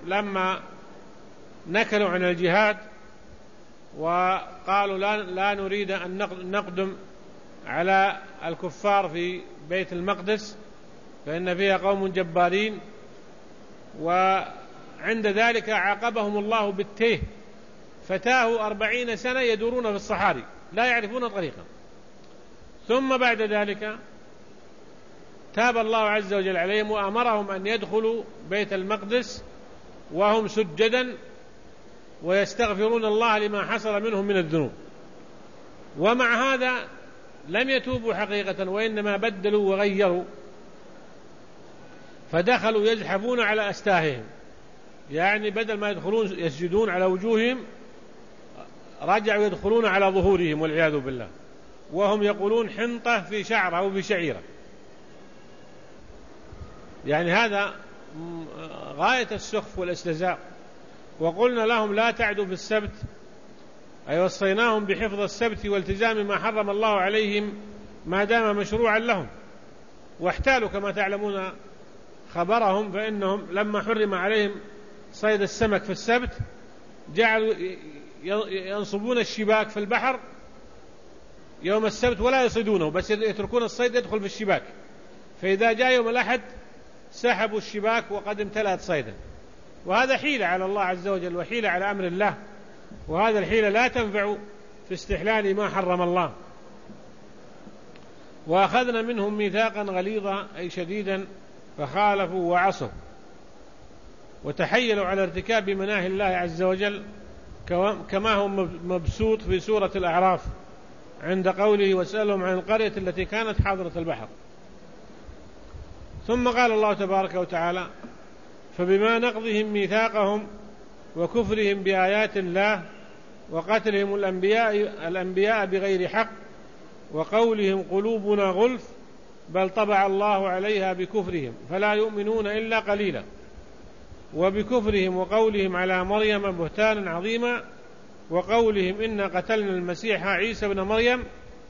لما نكلوا عن الجهاد وقالوا لا نريد أن نقدم على الكفار في بيت المقدس فإن فيها قوم جبارين، وعند ذلك عاقبهم الله بالتيه، فتاهوا 40 سنة يدورون في الصحاري لا يعرفون طريقا. ثم بعد ذلك تاب الله عز وجل عليهم وأمرهم أن يدخلوا بيت المقدس وهم سجدا ويستغفرون الله لما حصل منهم من الذنوب. ومع هذا لم يتوبوا حقيقة، وإنما بدلوا وغيروا، فدخلوا يزحفون على أستاههم، يعني بدل ما يدخلون يسجدون على وجوههم رجعوا يدخلون على ظهورهم والعياذ بالله، وهم يقولون حنطة في شعر أو في شعيرة. يعني هذا غاية السخف والاستهزاء. وقلنا لهم لا تعدوا في السبت، أي وصيناهم بحفظ السبت والتزام ما حرم الله عليهم ما دام مشروعا لهم، واحتالوا كما تعلمون خبرهم، فإنهم لما حرم عليهم صيد السمك في السبت جعلوا ينصبون الشباك في البحر يوم السبت ولا يصيدونه، بس يتركون الصيد يدخل في الشباك، فإذا جاء يوم الأحد سحبوا الشباك وقد امتلأت صيدا. وهذا حيلة على الله عز وجل وحيلة على أمر الله، وهذا الحيلة لا تنفع في استحلال ما حرم الله. وأخذنا منهم ميثاقا غليظا أي شديدا فخالفوا وعصوا وتحيلوا على ارتكاب مناهي الله عز وجل، كما هو مبسوط في سورة الأعراف عند قوله واسألهم عن القرية التي كانت حاضرة البحر. ثم قال الله تبارك وتعالى فبما نقضهم ميثاقهم وكفرهم بآيات الله وقتلهم الأنبياء بغير حق وقولهم قلوبنا غلف بل طبع الله عليها بكفرهم فلا يؤمنون إلا قليلا وبكفرهم وقولهم على مريم بهتانا عظيما وقولهم إنا قتلنا المسيح عيسى ابن مريم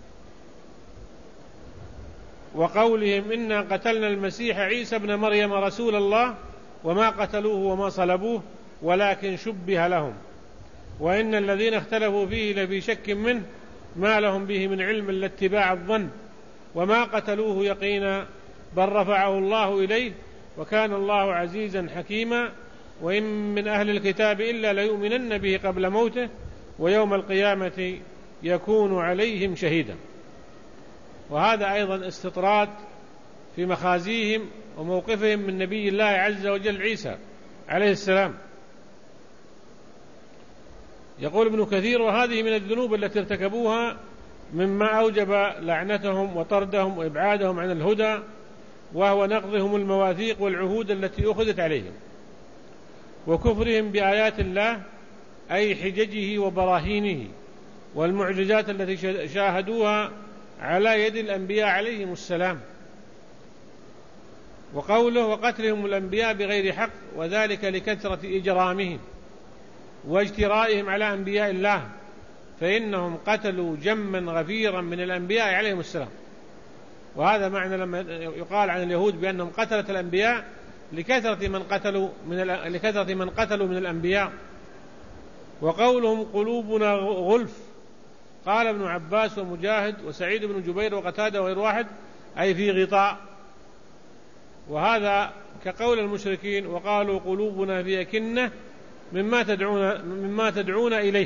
رسول الله وما قتلوه وما صلبوه ولكن شبه لهم وإن الذين اختلفوا فيه لفي شك منه ما لهم به من علم إلا اتباع الظن وما قتلوه يقينا بل رفعه الله إليه وكان الله عزيزا حكيما وإن من أهل الكتاب إلا ليؤمنن به قبل موته ويوم القيامة يكون عليهم شهيدا. وهذا أيضا استطراد في مخازيهم وموقفهم من نبي الله عز وجل عيسى عليه السلام. يقول ابن كثير وهذه من الذنوب التي ارتكبوها مما أوجب لعنتهم وطردهم وإبعادهم عن الهدى، وهو نقضهم المواثيق والعهود التي أخذت عليهم وكفرهم بآيات الله أي حججه وبراهينه والمعجزات التي شاهدوها على يد الأنبياء عليهم السلام. وقوله وقتلهم الأنبياء بغير حق وذلك لكثرة إجرامهم واجترائهم على أنبياء الله، فإنهم قتلوا جما غفيرا من الأنبياء عليهم السلام. وهذا معنى لما يقال عن اليهود بأنهم قتلت الأنبياء لكثرة من قتلوا من الأنبياء. وقولهم قلوبنا غلف قال ابن عباس ومجاهد وسعيد بن جبير وقتادة وغير واحد أي في غطاء، وهذا كقول المشركين وقالوا قلوبنا في أكنة مما تدعون إليه.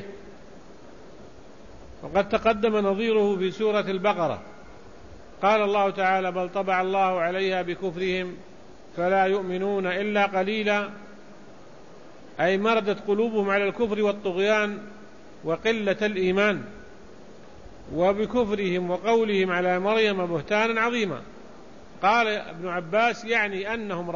وقد تقدم نظيره في سورة البقرة قال الله تعالى بل طبع الله عليها بكفرهم فلا يؤمنون إلا قليلا أي مردت قلوبهم على الكفر والطغيان وقلة الإيمان. وبكفرهم وقولهم على مريم بهتانا عظيما قال ابن عباس يعني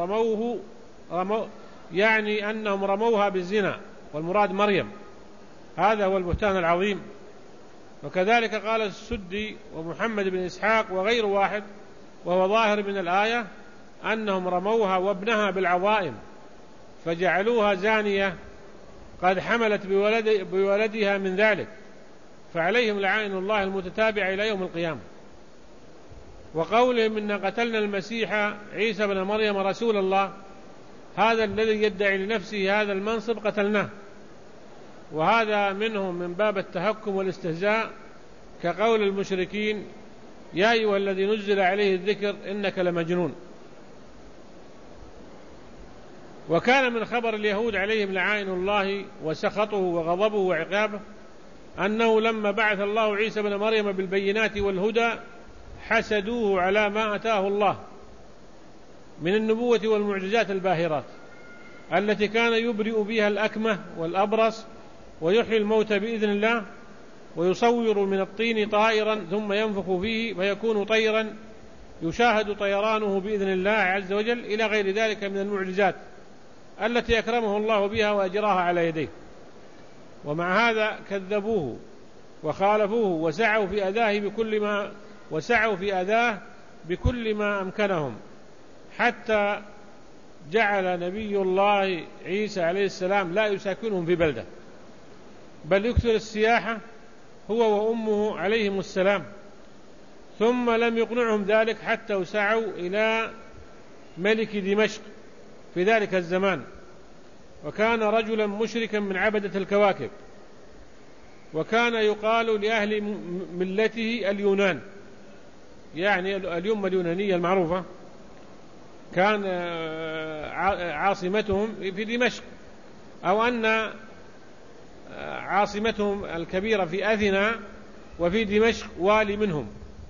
أنهم رموها بالزنا والمراد مريم، هذا هو البهتان العظيم. وكذلك قال السدي ومحمد بن إسحاق وغير واحد وهو ظاهر من الآية أنهم رموها وابنها بالعظائم فجعلوها زانية قد حملت بولدها من ذلك، فعليهم لعائن الله المتتابعة إلى يوم القيامة. وقولهم إن قتلنا المسيح عيسى بن مريم رسول الله هذا الذي يدعي لنفسه هذا المنصب قتلناه. وهذا منهم من باب التهكم والاستهزاء، كقول المشركين: يا أيها الذي نزل عليه الذكر إنك لمجنون. وكان من خبر اليهود عليهم لعائن الله وسخطه وغضبه وعقابه أنه لما بعث الله عيسى بن مريم بالبينات والهدى حسدوه على ما أتاه الله من النبوة والمعجزات الباهرات التي كان يبرئ بها الأكمه والأبرص ويحيي الموتى بإذن الله ويصور من الطين طائرا ثم ينفخ فيه فيكون طيرا يشاهد طيرانه بإذن الله عز وجل إلى غير ذلك من المعجزات التي أكرمه الله بها وأجراها على يديه. ومع هذا كذبوه وخالفوه وسعوا في أذاه بكل ما أمكنهم، حتى جعل نبي الله عيسى عليه السلام لا يساكنهم في بلده، بل يكثر السياحة هو وأمه عليهم السلام. ثم لم يقنعهم ذلك حتى سعوا إلى ملك دمشق في ذلك الزمان، وكان رجلا مشركا من عبدة الكواكب، وكان يقال لأهل ملته اليونان، يعني الأمة اليونانية المعروفة، كان عاصمتهم في دمشق، أو أن عاصمتهم الكبيرة في أثينا، وفي دمشق والي منهم.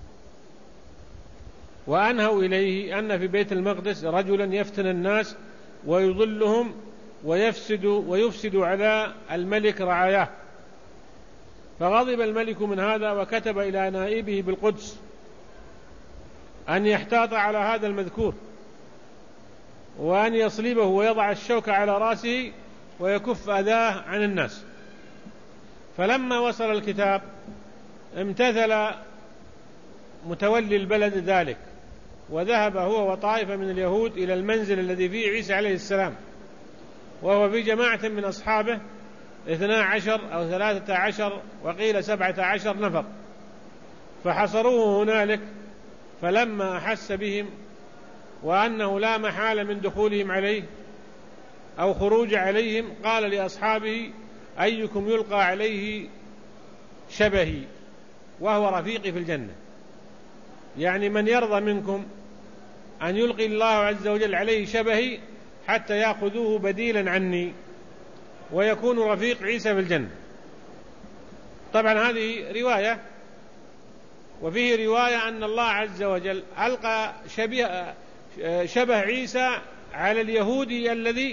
وأنهوا إليه أن في بيت المقدس رجلا يفتن الناس ويضلهم ويفسد على الملك رعاياه. فغضب الملك من هذا وكتب إلى نائبه بالقدس أن يحتاط على هذا المذكور، وأن يصلبه ويضع الشوك على رأسه ويكف أذاه عن الناس. فلما وصل الكتاب امتثل متولي البلد ذلك، وذهب هو وطائفة من اليهود إلى المنزل الذي فيه عيسى عليه السلام، وهو في جماعة من أصحابه 12 أو 13 وقيل 17 نفر، فحصروه هنالك. فلما أحس بهم وأنه لا محال من دخولهم عليه أو خروج عليهم قال لأصحابه: أيكم يلقى عليه شبهي وهو رفيقي في الجنة؟ يعني من يرضى منكم أن يلقي الله عز وجل عليه شبهي حتى يأخذوه بديلا عني ويكون رفيق عيسى في الجنة. طبعا هذه رواية، وفيه رواية أن الله عز وجل ألقى شبه عيسى على اليهودي الذي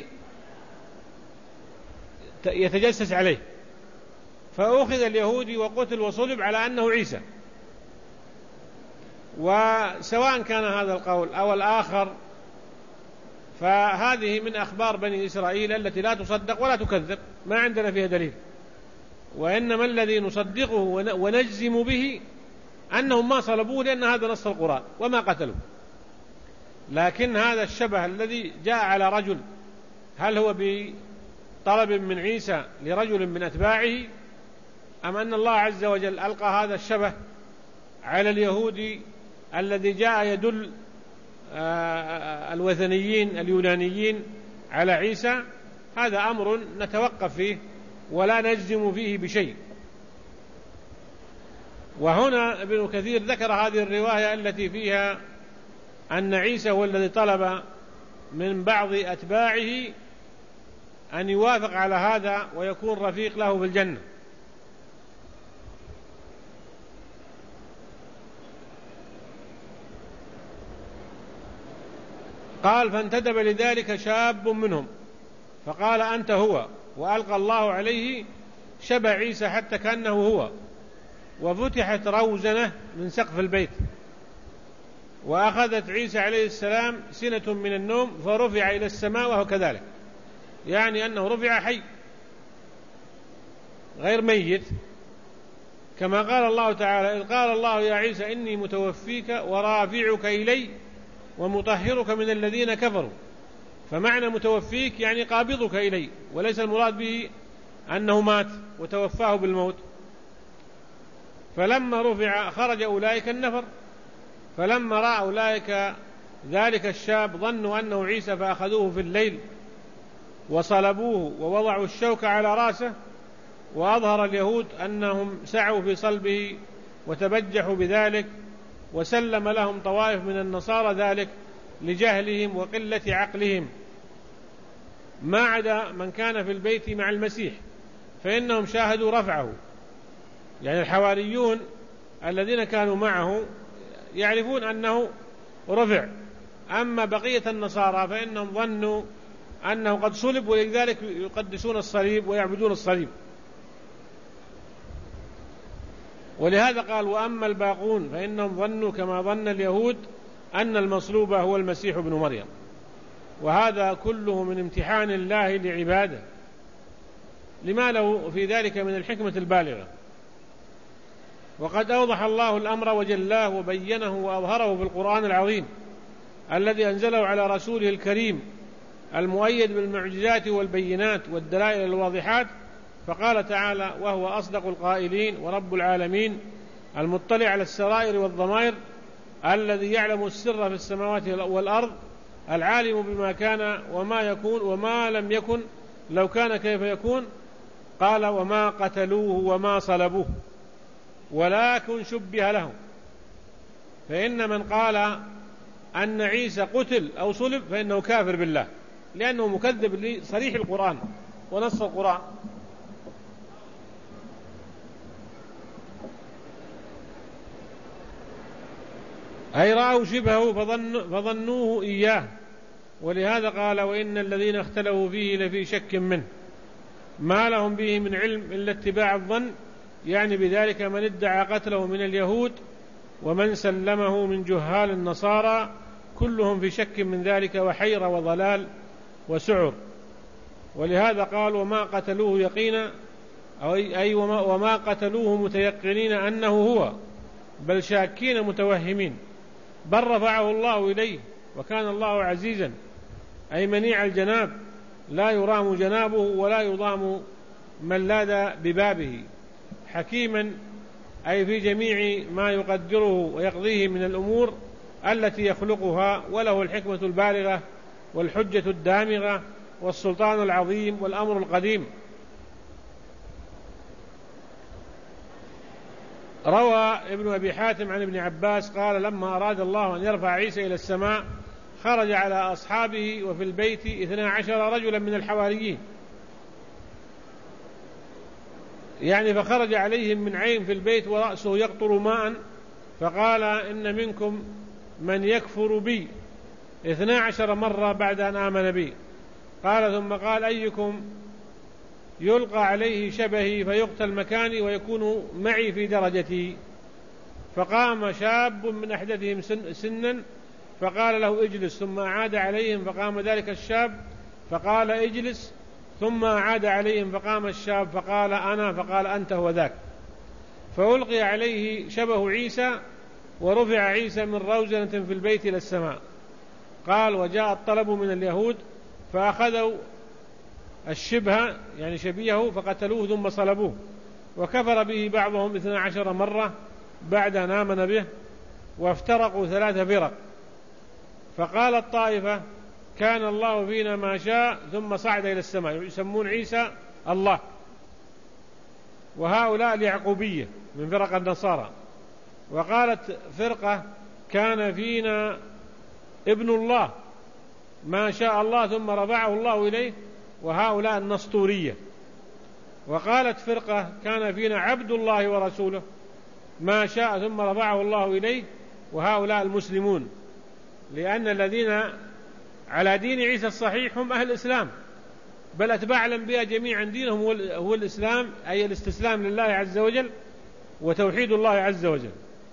يتجسس عليه، فأخذ اليهودي وقتل وصلب على أنه عيسى. وسواء كان هذا القول أو الآخر فهذه من أخبار بني إسرائيل التي لا تصدق ولا تكذب، ما عندنا فيها دليل، وإنما الذي نصدقه ونجزم به أنهم ما صلبوه لأن هذا نص القرآن وما قتلوه. لكن هذا الشبه الذي جاء على رجل، هل هو بطلب من عيسى لرجل من أتباعه، أم أن الله عز وجل ألقى هذا الشبه على اليهودي الذي جاء يدل الوثنيين اليونانيين على عيسى؟ هذا أمر نتوقف فيه ولا نجزم فيه بشيء. وهنا ابن كثير ذكر هذه الرواية التي فيها أن عيسى هو الذي طلب من بعض أتباعه أن يوافق على هذا ويكون رفيق له في الجنة. قال: فانتدب لذلك شاب منهم فقال: أنت هو، وألقى الله عليه شبه عيسى حتى كأنه هو، وفتحت روزنة من سقف البيت، وأخذت عيسى عليه السلام سنة من النوم فرفع إلى السماء وهو كذلك، يعني أنه رفع حي غير ميت، كما قال الله تعالى: إذ قال الله يا عيسى إني متوفيك ورافعك إلي ومطهرك من الذين كفروا. فمعنى متوفيك يعني قابضك إلي، وليس المراد به أنه مات وتوفاه بالموت. فلما رفع خرج أولئك النفر، فلما رأى أولئك ذلك الشاب ظنوا أنه عيسى فأخذوه في الليل وصلبوه ووضعوا الشوك على رأسه، وأظهر اليهود أنهم سعوا في صلبه وتبجحوا بذلك، وسلم لهم طوائف من النصارى ذلك لجهلهم وقلة عقلهم، ما عدا من كان في البيت مع المسيح فإنهم شاهدوا رفعه، يعني الحواريون الذين كانوا معه يعرفون أنه رفع، أما بقية النصارى فإنهم ظنوا أنه قد صلب، ولذلك يقدسون الصليب ويعبدون الصليب. ولهذا قال: وأما الباقون فإنهم ظنوا كما ظن اليهود أن المصلوب هو المسيح ابن مريم. وهذا كله من امتحان الله لعباده، لما له في ذلك من الحكمة البالغة. وقد أوضح الله الأمر وجلاه وبينه وأظهره في القرآن العظيم الذي أنزله على رسوله الكريم المؤيد بالمعجزات والبينات والدلائل الواضحات. فقال تعالى: وهو أصدق القائلين ورب العالمين المطلع على السرائر والضمائر الذي يعلم السر في السماوات والأرض العالم بما كان وما يكون وما لم يكن لو كان كيف يكون. قال: وما قتلوه وما صلبوه ولكن شبه لهم. فإن من قال أن عيسى قتل أو صلب فإنه كافر بالله، لأنه مكذب لصريح القرآن ونص القرآن. أي رأوا شبهه فظنوه إياه. ولهذا قال: وإن الذين اختلفوا فيه لفي شك منه ما لهم به من علم إلا اتباع الظن، يعني بذلك من ادعى قتله من اليهود ومن سلمه من جهال النصارى، كلهم في شك من ذلك وحيرة وضلال وسعر. ولهذا قال: وما قتلوه يقينا، أي وما قتلوه متيقنين أنه هو، بل شاكين متوهمين، بل رفعه الله إليه، وكان الله عزيزا أي منيع الجناب، لا يرام جنابه ولا يضام من لاذ ببابه، حكيما أي في جميع ما يقدره ويقضيه من الأمور التي يخلقها، وله الحكمة البالغة والحجة الدامغة والسلطان العظيم والأمر القديم. روى ابن أبي حاتم عن ابن عباس قال: لما أراد الله أن يرفع عيسى إلى السماء خرج على أصحابه وفي البيت 12 رجلا من الحواريين، يعني فخرج عليهم من عين في البيت ورأسه يقطر ماء، فقال: إن منكم من يكفر بي 12 مرة بعد أن آمن بي. قال: ثم قال: أيكم يلقى عليه شبهي فيقتل مكاني ويكون معي في درجتي؟ فقام شاب من أحدثهم سنا فقال له: اجلس. ثم أعاد عليهم فقام ذلك الشاب فقال: اجلس. ثم أعاد عليهم فقام الشاب فقال: أنا. فقال: أنت هو ذاك. فألقي عليه شبه عيسى ورفع عيسى من روزنة في البيت إلى السماء. قال: وجاء الطلب من اليهود فأخذوا الشبه يعني شبيهه فقتلوه ثم صلبوه، وكفر به بعضهم 12 مرة بعد أن آمن به، وافترقوا 3 فرق. فقال الطائفة: كان الله فينا ما شاء، ثم صعد إلى السماء، يسمون عيسى الله. وهؤلاء اليعقوبية من فرق النصارى. وقالت فرقة: كان فينا ابن الله ما شاء الله ثم رفعه الله إليه، وهؤلاء النسطورية. وقالت فرقة: كان فينا عبد الله ورسوله ما شاء ثم رفعه الله إليه، وهؤلاء المسلمون، لأن الذين على دين عيسى الصحيح هم أهل الإسلام، بل أتباع الأنبياء جميعا دينهم هو الإسلام، أي الاستسلام لله عز وجل وتوحيد الله عز وجل.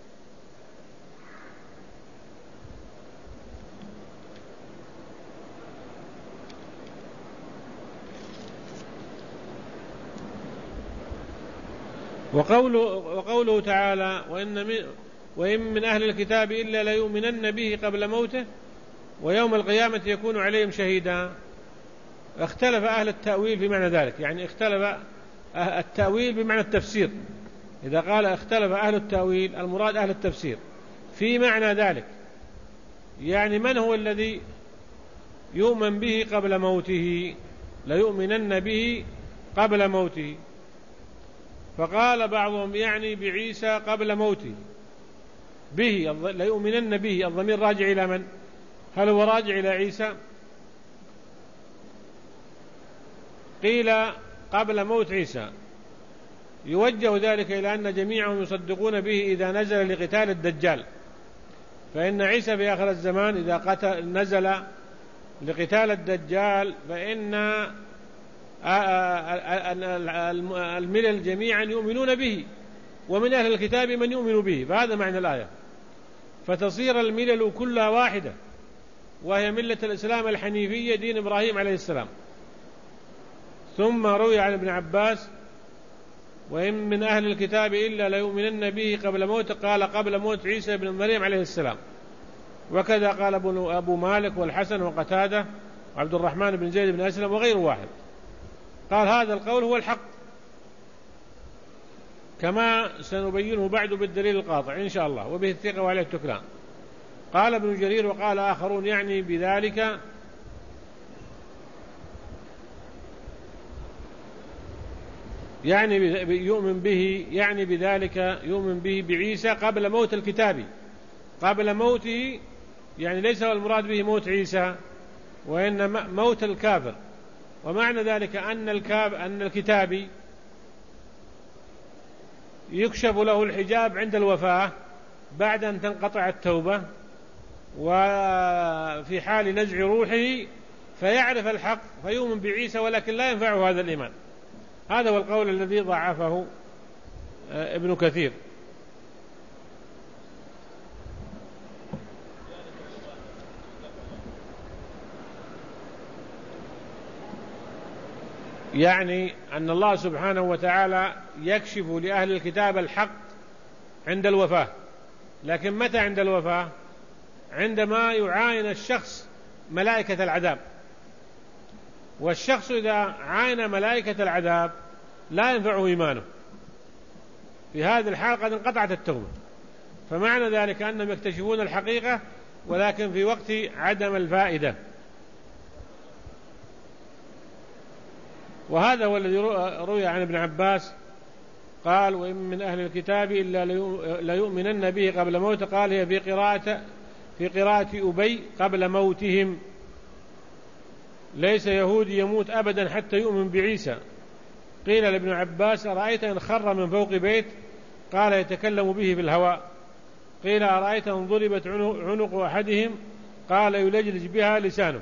وقوله تعالى: وإن من أهل الكتاب إلا ليؤمنن به قبل موته ويوم القيامة يكون عليهم شهيدا. اختلف أهل التأويل في معنى ذلك، يعني اختلف التأويل بمعنى التفسير. إذا قال اختلف أهل التأويل المراد أهل التفسير في معنى ذلك، يعني من هو الذي يؤمن به قبل موته؟ ليؤمنن به قبل موته. فقال بعضهم يعني بعيسى قبل موته، به ليؤمنن به، الضمير راجع إلى من؟ هل هو راجع إلى عيسى؟ قيل قبل موت عيسى، يوجه ذلك إلى أن جميعهم يصدقون به إذا نزل لقتال الدجال، فإن عيسى في آخر الزمان إذا نزل لقتال الدجال فإن الملل جميعا يؤمنون به، ومن أهل الكتاب من يؤمن به، فهذا معنى الآية، فتصير الملل كلها واحدة، وهي ملة الإسلام الحنيفية دين إبراهيم عليه السلام. ثم روي عن ابن عباس: وإن من أهل الكتاب إلا ليؤمنن به قبل موته، قال قبل موت عيسى بن مريم عليه السلام. وكذا قال أبو مالك والحسن وقتادة وعبد الرحمن بن زيد بن أسلم وغير واحد. قال هذا القول هو الحق، كما سنبينه بعد بالدليل القاطع إن شاء الله، وبه الثقة وعليه التكلان. قال ابن جرير وقال آخرون يعني بذلك يؤمن به، يعني بذلك يؤمن به بعيسى قبل موت الكتاب، قبل موته يعني ليس هو المراد به موت عيسى، وإن موت الكافر. ومعنى ذلك أن الكتابي يكشف له الحجاب عند الوفاة بعد أن تنقطع التوبة، وفي حال نزع روحه فيعرف الحق فيؤمن بعيسى، ولكن لا ينفعه هذا الإيمان. هذا هو القول الذي ضعفه ابن كثير. يعني أن الله سبحانه وتعالى يكشف لأهل الكتاب الحق عند الوفاة، لكن متى عند الوفاة؟ عندما يعاين الشخص ملائكة العذاب، والشخص إذا عاين ملائكة العذاب لا ينفعه إيمانه، في هذه الحال قد انقطعت التوبة. فمعنى ذلك أنهم يكتشفون الحقيقة ولكن في وقت عدم الفائدة. وهذا هو الذي روي عن ابن عباس قال: وإن من أهل الكتاب إلا ليؤمنن به قبل موته، قال هي في قراءة أبي قبل موتهم. ليس يهودي يموت أبدا حتى يؤمن بعيسى. قيل لابن عباس: أرأيت إن خر من فوق بيت؟ قال: يتكلم به في الهواء. قيل: أرأيت إن ضربت عنق أحدهم؟ قال: يلجلج بها لسانه.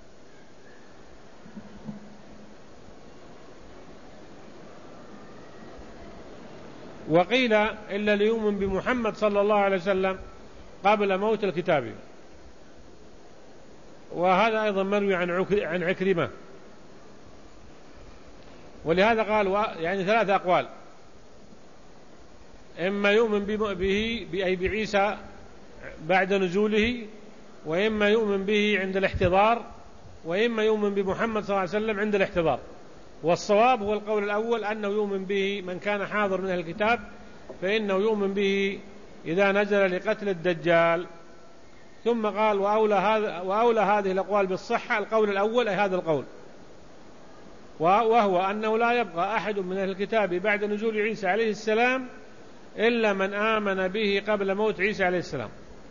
وقيل: إلا ليؤمن بمحمد صلى الله عليه وسلم قبل موت الكتاب. وهذا أيضا مروي عن عكرمة. ولهذا قال يعني 3 أقوال: إما يؤمن به أي بعيسى بعد نزوله، وإما يؤمن به عند الاحتضار، وإما يؤمن بمحمد صلى الله عليه وسلم عند الاحتضار. والصواب هو القول الأول، أنه يؤمن به من كان حاضر من أهل الكتاب، فإنه يؤمن به إذا نزل لقتل الدجال. ثم قال: وأولى هذه الأقوال بالصحة القول الأول، أي هذا القول، وهو أنه لا يبقى أحد من أهل الكتاب بعد نزول عيسى عليه السلام إلا من آمن به قبل موت عيسى عليه السلام.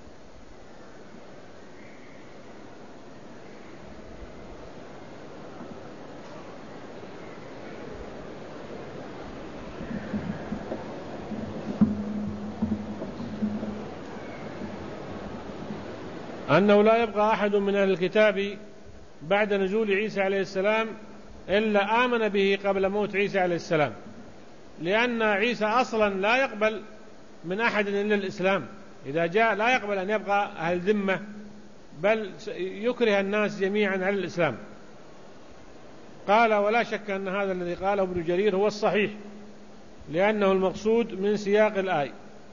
أنه لا يبقى أحد من أهل الكتاب بعد نزول عيسى عليه السلام إلا آمن به قبل موت عيسى عليه السلام، لأن عيسى أصلا لا يقبل من أحد إلا الإسلام، إذا جاء لا يقبل أن يبقى أهل ذمة، بل يكره الناس جميعا على الإسلام. قال: ولا شك أن هذا الذي قاله ابن جرير هو الصحيح، لأنه المقصود من سياق الآية.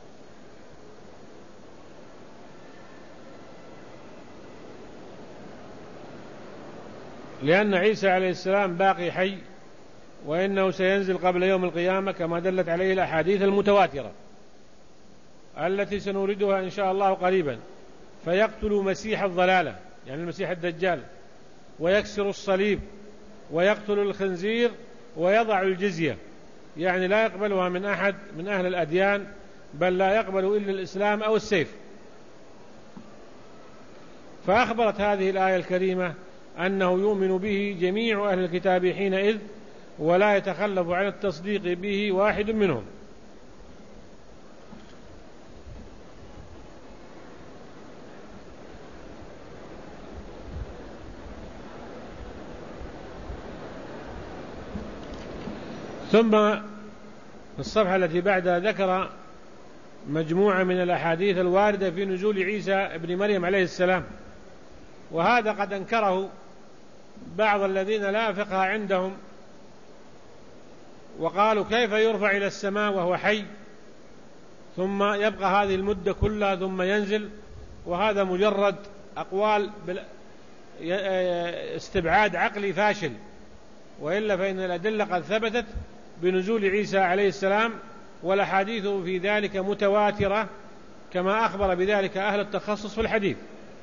لأن عيسى عليه السلام باقي حي، وإنه سينزل قبل يوم القيامة كما دلت عليه الأحاديث المتواترة التي سنوردها إن شاء الله قريبا، فيقتل مسيح الضلالة يعني المسيح الدجال، ويكسر الصليب، ويقتل الخنزير ويضع الجزية، يعني لا يقبلها من أحد من أهل الأديان، بل لا يقبل إلا الإسلام أو السيف. فأخبرت هذه الآية الكريمة أنه يؤمن به جميع أهل الكتاب حينئذ، ولا يتخلف عن التصديق به واحد منهم. ثم في الصفحة التي بعدها ذكر مجموعة من الأحاديث الواردة في نزول عيسى ابن مريم عليه السلام، وهذا قد أنكره بعض الذين لا فقه عندهم، وقالوا كيف يرفع إلى السماء وهو حي ثم يبقى هذه المدة كلها ثم ينزل، وهذا مجرد أقوال استبعاد عقلي فاشل، وإلا فإن الأدلة قد ثبتت بنزول عيسى عليه السلام، والأحاديث في ذلك متواترة كما أخبر بذلك أهل التخصص في الحديث.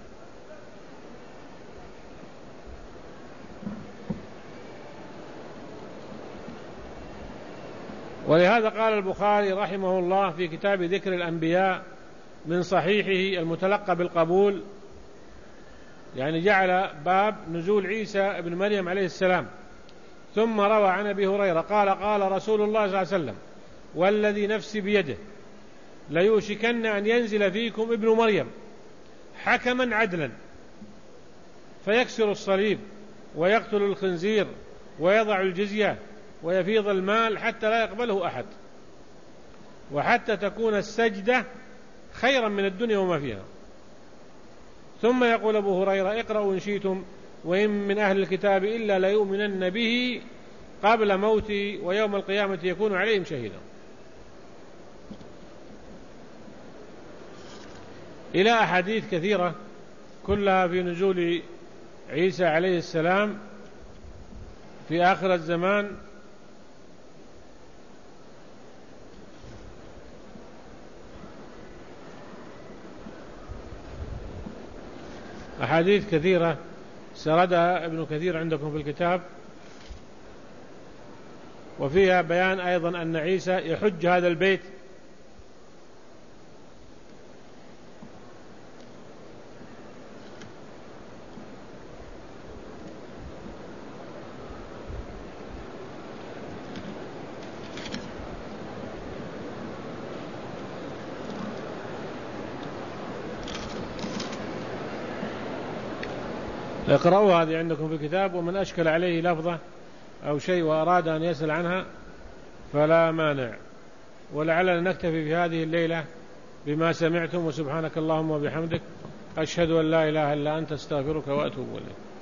ولهذا قال البخاري رحمه الله في كتاب ذكر الأنبياء من صحيحه المتلقى بالقبول، يعني جعل باب نزول عيسى ابن مريم عليه السلام، ثم روى عن أبي هريرة قال قال رسول الله صلى الله عليه وسلم والذي نفسي بيده ليوشكن أن ينزل فيكم ابن مريم حكما عدلا فيكسر الصليب ويقتل الخنزير ويضع الجزية ويفيض المال حتى لا يقبله أحد، وحتى تكون السجدة خيرا من الدنيا وما فيها. ثم يقول أبو هريرة اقرأوا إن شئتم وإن من أهل الكتاب إلا ليؤمنن به قبل موتي ويوم القيامة يكون عليهم شهيدا، إلى أحاديث كثيرة كلها في نزول عيسى عليه السلام في آخر الزمان. أحاديث كثيرة سردها ابن كثير عندكم في الكتاب، وفيها بيان أيضا أن عيسى يحج هذا البيت، اقرأوا هذه عندكم في الكتاب، ومن أشكل عليه لفظة أو شيء وأراد أن يسأل عنها فلا مانع. ولعلنا نكتفي في هذه الليلة بما سمعتم، وسبحانك اللهم وبحمدك أشهد أن لا إله إلا أنت استغفرك وأتوب إليك.